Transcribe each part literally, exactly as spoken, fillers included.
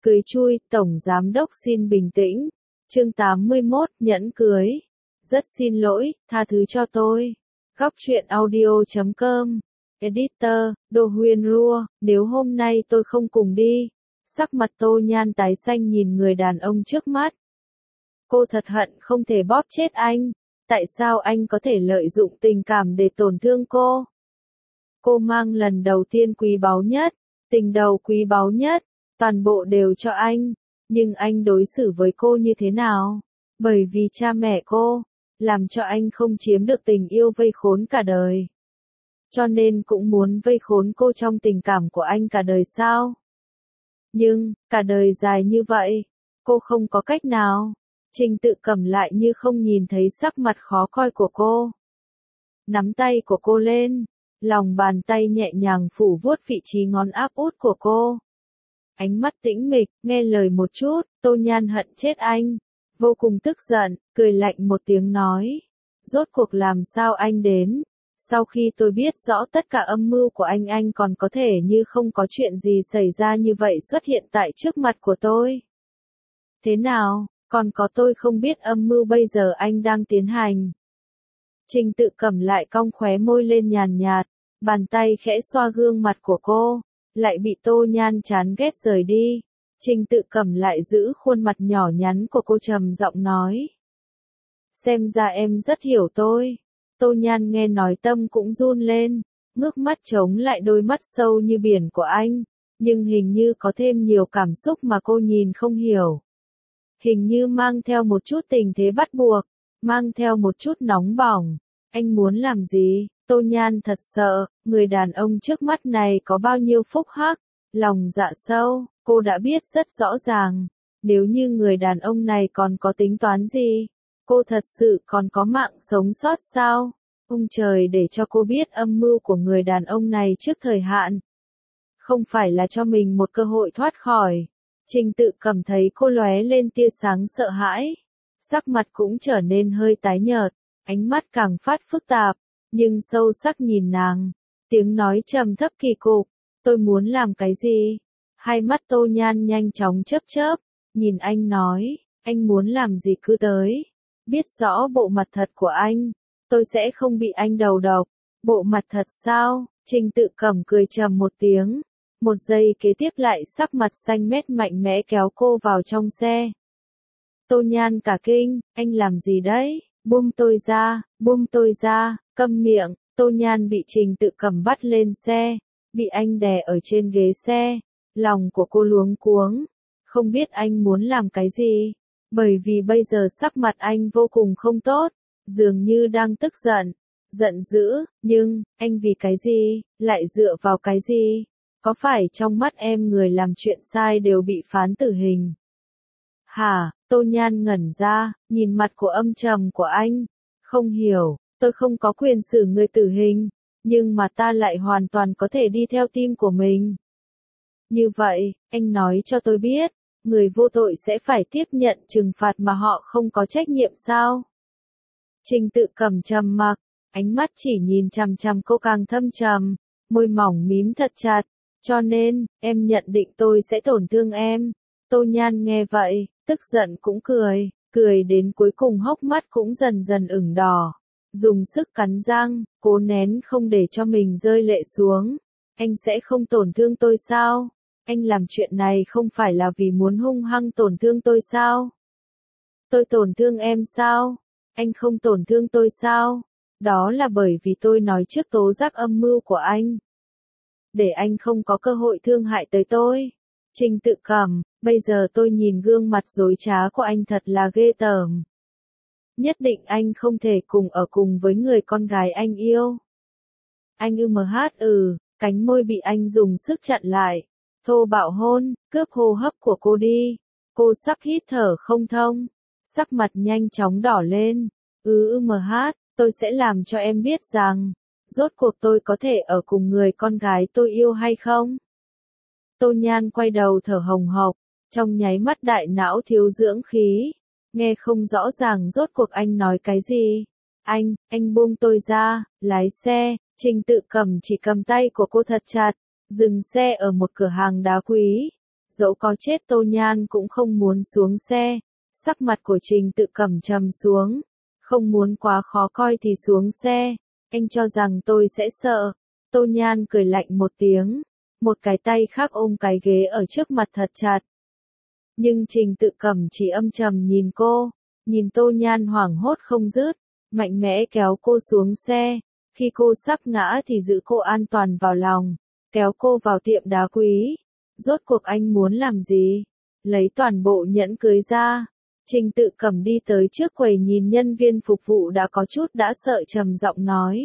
Cười chui, Tổng Giám Đốc xin bình tĩnh. Chương tám mươi mốt, nhẫn cưới. Rất xin lỗi, tha thứ cho tôi. Góc truyện audio chấm com. Editor, Đô Huyên Rua, nếu hôm nay tôi không cùng đi. Sắc mặt Tô Nhan tái xanh nhìn người đàn ông trước mắt. Cô thật hận không thể bóp chết anh. Tại sao anh có thể lợi dụng tình cảm để tổn thương cô? Cô mang lần đầu tiên quý báu nhất, tình đầu quý báu nhất, toàn bộ đều cho anh. Nhưng anh đối xử với cô như thế nào? Bởi vì cha mẹ cô, làm cho anh không chiếm được tình yêu vây khốn cả đời. Cho nên cũng muốn vây khốn cô trong tình cảm của anh cả đời sao? Nhưng, cả đời dài như vậy, cô không có cách nào. Trình Tự Cẩm lại như không nhìn thấy sắc mặt khó coi của cô. Nắm tay của cô lên, lòng bàn tay nhẹ nhàng phủ vuốt vị trí ngón áp út của cô. Ánh mắt tĩnh mịch, nghe lời một chút, Tô Nhan hận chết anh. Vô cùng tức giận, cười lạnh một tiếng nói. Rốt cuộc làm sao anh đến? Sau khi tôi biết rõ tất cả âm mưu của anh anh còn có thể như không có chuyện gì xảy ra như vậy xuất hiện tại trước mặt của tôi. Thế nào, còn có tôi không biết âm mưu bây giờ anh đang tiến hành. Trình Tự Cẩm lại cong khóe môi lên nhàn nhạt, bàn tay khẽ xoa gương mặt của cô, lại bị Tô Nhan chán ghét rời đi. Trình Tự Cẩm lại giữ khuôn mặt nhỏ nhắn của cô trầm giọng nói. Xem ra em rất hiểu tôi. Tô Nhan nghe nói tâm cũng run lên, ngước mắt chống lại đôi mắt sâu như biển của anh, nhưng hình như có thêm nhiều cảm xúc mà cô nhìn không hiểu. Hình như mang theo một chút tình thế bắt buộc, mang theo một chút nóng bỏng. Anh muốn làm gì? Tô Nhan thật sợ, người đàn ông trước mắt này có bao nhiêu phúc hắc, lòng dạ sâu, cô đã biết rất rõ ràng. Nếu như người đàn ông này còn có tính toán gì, cô thật sự còn có mạng sống sót sao? Ông trời để cho cô biết âm mưu của người đàn ông này trước thời hạn. Không phải là cho mình một cơ hội thoát khỏi. Trình Tự Cẩm thấy cô lóe lên tia sáng sợ hãi. Sắc mặt cũng trở nên hơi tái nhợt, ánh mắt càng phát phức tạp, nhưng sâu sắc nhìn nàng. Tiếng nói trầm thấp kỳ cục, tôi muốn làm cái gì? Hai mắt Tô Nhan nhanh chóng chớp chớp, nhìn anh nói, anh muốn làm gì cứ tới. Biết rõ bộ mặt thật của anh, tôi sẽ không bị anh đầu độc. Bộ mặt thật sao? Trình Tự Cẩm cười trầm một tiếng. Một giây kế tiếp lại sắc mặt xanh mét mạnh mẽ kéo cô vào trong xe. Tô Nhan cả kinh, anh làm gì đấy? Buông tôi ra, buông tôi ra, câm miệng. Tô Nhan bị Trình Tự Cẩm bắt lên xe, bị anh đè ở trên ghế xe. Lòng của cô luống cuống, không biết anh muốn làm cái gì, bởi vì bây giờ sắc mặt anh vô cùng không tốt, dường như đang tức giận, giận dữ, nhưng, anh vì cái gì, lại dựa vào cái gì? Có phải trong mắt em người làm chuyện sai đều bị phán tử hình? Hả? Tô Nhan ngẩn ra, nhìn mặt của âm trầm của anh. Không hiểu, tôi không có quyền xử người tử hình, nhưng mà ta lại hoàn toàn có thể đi theo tim của mình. Như vậy, anh nói cho tôi biết, người vô tội sẽ phải tiếp nhận trừng phạt mà họ không có trách nhiệm sao? Trình Tự Cẩm trầm mặc, ánh mắt chỉ nhìn chằm chằm cô càng thâm trầm, môi mỏng mím thật chặt. Cho nên, em nhận định tôi sẽ tổn thương em. Tô Nhan nghe vậy, tức giận cũng cười, cười đến cuối cùng hốc mắt cũng dần dần ửng đỏ. Dùng sức cắn răng, cố nén không để cho mình rơi lệ xuống. Anh sẽ không tổn thương tôi sao? Anh làm chuyện này không phải là vì muốn hung hăng tổn thương tôi sao? Tôi tổn thương em sao? Anh không tổn thương tôi sao? Đó là bởi vì tôi nói trước tố giác âm mưu của anh. Để anh không có cơ hội thương hại tới tôi. Trình Tự Cẩm, bây giờ tôi nhìn gương mặt dối trá của anh thật là ghê tởm. Nhất định anh không thể cùng ở cùng với người con gái anh yêu. Anh ư mh ừ, cánh môi bị anh dùng sức chặn lại. Thô bạo hôn, cướp hô hấp của cô đi. Cô sắp hít thở không thông. Sắc mặt nhanh chóng đỏ lên. Ừ ư mh, tôi sẽ làm cho em biết rằng, rốt cuộc tôi có thể ở cùng người con gái tôi yêu hay không? Tô Nhan quay đầu thở hồng hộc, trong nháy mắt đại não thiếu dưỡng khí, nghe không rõ ràng rốt cuộc anh nói cái gì. Anh, anh buông tôi ra, lái xe. Trình Tự Cẩm chỉ cầm tay của cô thật chặt, dừng xe ở một cửa hàng đá quý. Dẫu có chết Tô Nhan cũng không muốn xuống xe. Sắc mặt của Trình Tự Cẩm trầm xuống. Không muốn quá khó coi thì xuống xe. Anh cho rằng tôi sẽ sợ. Tô Nhan cười lạnh một tiếng. Một cái tay khác ôm cái ghế ở trước mặt thật chặt. Nhưng Trình Tự Cẩm chỉ âm trầm nhìn cô. Nhìn Tô Nhan hoảng hốt không dứt. Mạnh mẽ kéo cô xuống xe. Khi cô sắp ngã thì giữ cô an toàn vào lòng. Kéo cô vào tiệm đá quý. Rốt cuộc anh muốn làm gì? Lấy toàn bộ nhẫn cưới ra. Trình Tự Cẩm đi tới trước quầy nhìn nhân viên phục vụ đã có chút đã sợ trầm giọng nói.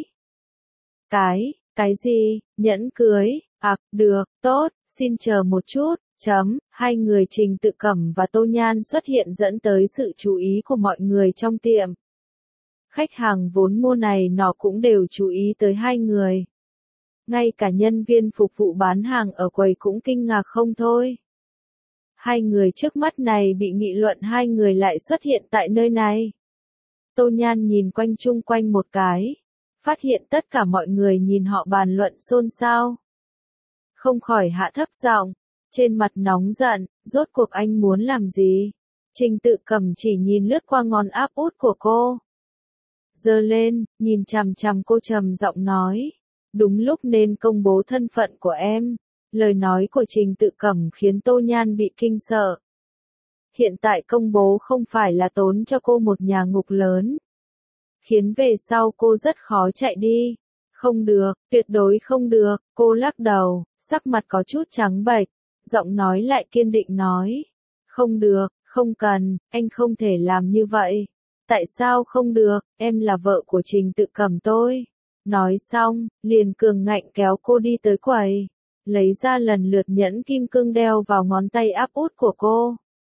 Cái, cái gì, nhẫn cưới, à, được, tốt, xin chờ một chút, chấm, hai người Trình Tự Cẩm và Tô Nhan xuất hiện dẫn tới sự chú ý của mọi người trong tiệm. Khách hàng vốn mua này nọ cũng đều chú ý tới hai người. Ngay cả nhân viên phục vụ bán hàng ở quầy cũng kinh ngạc không thôi. Hai người trước mắt này bị nghị luận hai người lại xuất hiện tại nơi này. Tô Nhan nhìn quanh chung quanh một cái. Phát hiện tất cả mọi người nhìn họ bàn luận xôn xao. Không khỏi hạ thấp giọng, trên mặt nóng giận, rốt cuộc anh muốn làm gì? Trình Tự Cẩm chỉ nhìn lướt qua ngón áp út của cô. Giơ lên, nhìn chằm chằm cô trầm giọng nói. Đúng lúc nên công bố thân phận của em. Lời nói của Trình Tự Cẩm khiến Tô Nhan bị kinh sợ. Hiện tại công bố không phải là tốn cho cô một nhà ngục lớn. Khiến về sau cô rất khó chạy đi. Không được, tuyệt đối không được, cô lắc đầu, sắc mặt có chút trắng bệch, giọng nói lại kiên định nói. Không được, không cần, anh không thể làm như vậy. Tại sao không được, em là vợ của Trình Tự Cẩm tôi. Nói xong, liền cường ngạnh kéo cô đi tới quầy. Lấy ra lần lượt nhẫn kim cương đeo vào ngón tay áp út của cô.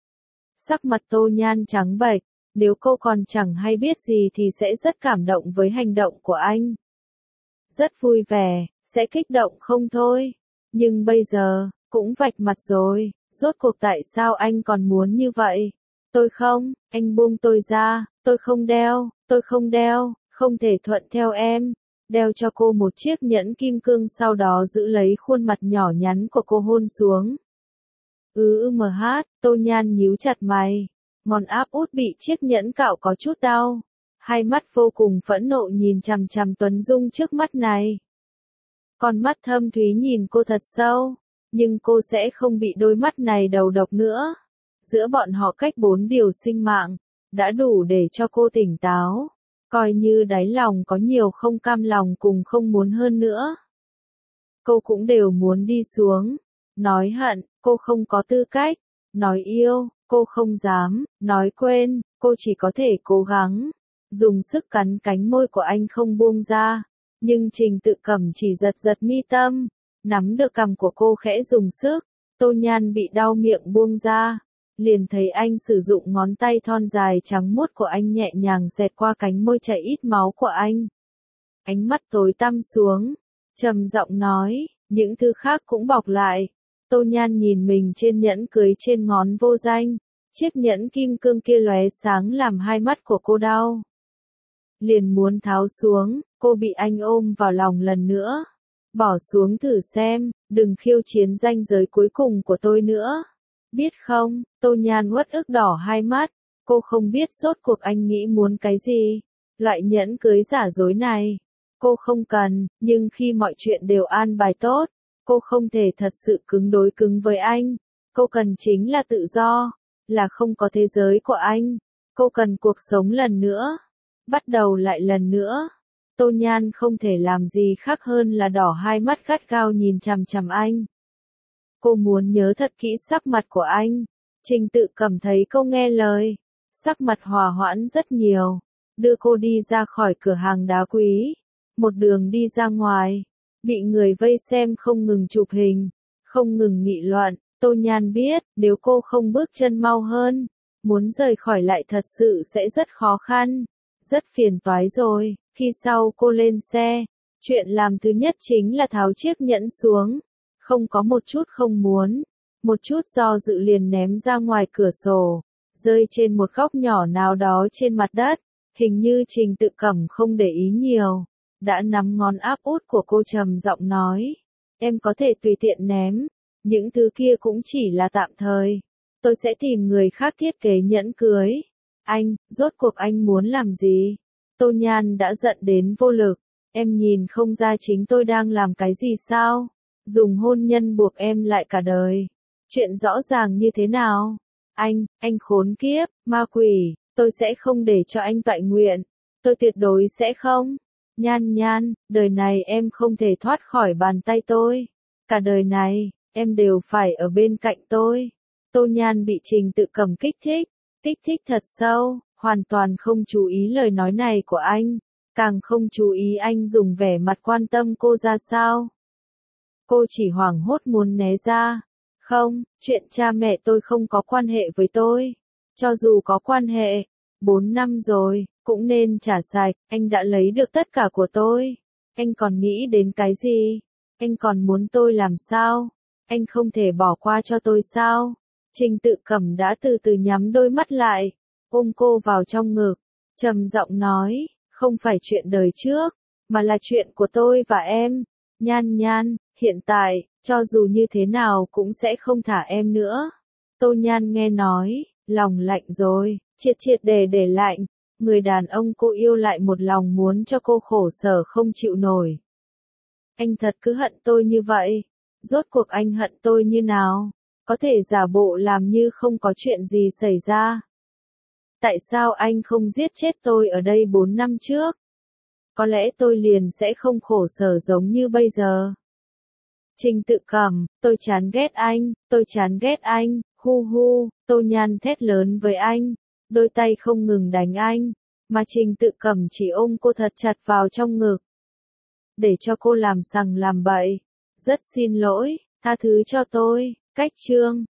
Sắc mặt Tô Nhan trắng bệch, nếu cô còn chẳng hay biết gì thì sẽ rất cảm động với hành động của anh. Rất vui vẻ, sẽ kích động không thôi. Nhưng bây giờ, cũng vạch mặt rồi, rốt cuộc tại sao anh còn muốn như vậy? Tôi không, anh buông tôi ra, tôi không đeo, tôi không đeo, không thể thuận theo em. Đeo cho cô một chiếc nhẫn kim cương sau đó giữ lấy khuôn mặt nhỏ nhắn của cô hôn xuống. Ừ mh, Tô Nhan nhíu chặt mày. Ngón áp út bị chiếc nhẫn cạo có chút đau. Hai mắt vô cùng phẫn nộ nhìn chằm chằm Tuấn Dung trước mắt này. Con mắt thâm thúy nhìn cô thật sâu. Nhưng cô sẽ không bị đôi mắt này đầu độc nữa. Giữa bọn họ cách bốn điều sinh mạng. Đã đủ để cho cô tỉnh táo. Coi như đáy lòng có nhiều không cam lòng cùng không muốn hơn nữa. Cô cũng đều muốn đi xuống. Nói hận, cô không có tư cách. Nói yêu, cô không dám. Nói quên, cô chỉ có thể cố gắng. Dùng sức cắn cánh môi của anh không buông ra. Nhưng Trình Tự Cẩm chỉ giật giật mi tâm. Nắm được cằm của cô khẽ dùng sức. Tô Nhan bị đau miệng buông ra. Liền thấy anh sử dụng ngón tay thon dài trắng muốt của anh nhẹ nhàng xẹt qua cánh môi chảy ít máu của anh. Ánh mắt tối tăm xuống, trầm giọng nói, những thứ khác cũng bọc lại. Tô Nhan nhìn mình trên nhẫn cưới trên ngón vô danh, chiếc nhẫn kim cương kia lóe sáng làm hai mắt của cô đau. Liền muốn tháo xuống, cô bị anh ôm vào lòng lần nữa. Bỏ xuống thử xem, đừng khiêu chiến ranh giới cuối cùng của tôi nữa. Biết không, Tô Nhan uất ức đỏ hai mắt, cô không biết rốt cuộc anh nghĩ muốn cái gì. Loại nhẫn cưới giả dối này, cô không cần, nhưng khi mọi chuyện đều an bài tốt, cô không thể thật sự cứng đối cứng với anh. Cô cần chính là tự do, là không có thế giới của anh. Cô cần cuộc sống lần nữa, bắt đầu lại lần nữa. Tô Nhan không thể làm gì khác hơn là đỏ hai mắt gắt gao nhìn chằm chằm anh. Cô muốn nhớ thật kỹ sắc mặt của anh. Trình Tự Cẩm thấy cô nghe lời. Sắc mặt hòa hoãn rất nhiều. Đưa cô đi ra khỏi cửa hàng đá quý. Một đường đi ra ngoài. Bị người vây xem không ngừng chụp hình. Không ngừng nghị luận. Tô Nhan biết, nếu cô không bước chân mau hơn. Muốn rời khỏi lại thật sự sẽ rất khó khăn. Rất phiền toái rồi. Khi sau cô lên xe. Chuyện làm thứ nhất chính là tháo chiếc nhẫn xuống. Không có một chút không muốn, một chút do dự liền ném ra ngoài cửa sổ, rơi trên một góc nhỏ nào đó trên mặt đất. Hình như Trình Tự Cẩm không để ý nhiều, đã nắm ngón áp út của cô trầm giọng nói, em có thể tùy tiện ném, Những thứ kia cũng chỉ là tạm thời. Tôi sẽ tìm người khác thiết kế nhẫn cưới. Anh, rốt cuộc anh muốn làm gì? Tô Nhan đã giận đến vô lực. Em nhìn không ra chính tôi đang làm cái gì sao? Dùng hôn nhân buộc em lại cả đời. Chuyện rõ ràng như thế nào? Anh, anh khốn kiếp, ma quỷ, tôi sẽ không để cho anh toại nguyện. Tôi tuyệt đối sẽ không. Nhan Nhan, đời này em không thể thoát khỏi bàn tay tôi. Cả đời này, em đều phải ở bên cạnh tôi. Tô Nhan bị Trình Tự Cẩm kích thích, kích thích thật sâu, hoàn toàn không chú ý lời nói này của anh, càng không chú ý anh dùng vẻ mặt quan tâm cô ra sao. Cô chỉ hoảng hốt muốn né ra. Không, chuyện cha mẹ tôi không có quan hệ với tôi. Cho dù có quan hệ, bốn năm rồi, cũng nên trả sạch, anh đã lấy được tất cả của tôi. Anh còn nghĩ đến cái gì? Anh còn muốn tôi làm sao? Anh không thể bỏ qua cho tôi sao? Trình Tự Cẩm đã từ từ nhắm đôi mắt lại, ôm cô vào trong ngực, trầm giọng nói, không phải chuyện đời trước, mà là chuyện của tôi và em. Nhan Nhan, hiện tại, cho dù như thế nào cũng sẽ không thả em nữa. Tô Nhan nghe nói, lòng lạnh rồi, triệt triệt để để lạnh. Người đàn ông cô yêu lại một lòng muốn cho cô khổ sở không chịu nổi. Anh thật cứ hận tôi như vậy. Rốt cuộc anh hận tôi như nào? Có thể giả bộ làm như không có chuyện gì xảy ra. Tại sao anh không giết chết tôi ở đây bốn năm trước? Có lẽ tôi liền sẽ không khổ sở giống như bây giờ. Trình Tự Cẩm, tôi chán ghét anh, tôi chán ghét anh, hu hu, Tô Nhan thét lớn với anh, đôi tay không ngừng đánh anh, mà Trình Tự Cẩm chỉ ôm cô thật chặt vào trong ngực. Để cho cô làm sằng làm bậy. Rất xin lỗi, tha thứ cho tôi. Cách chương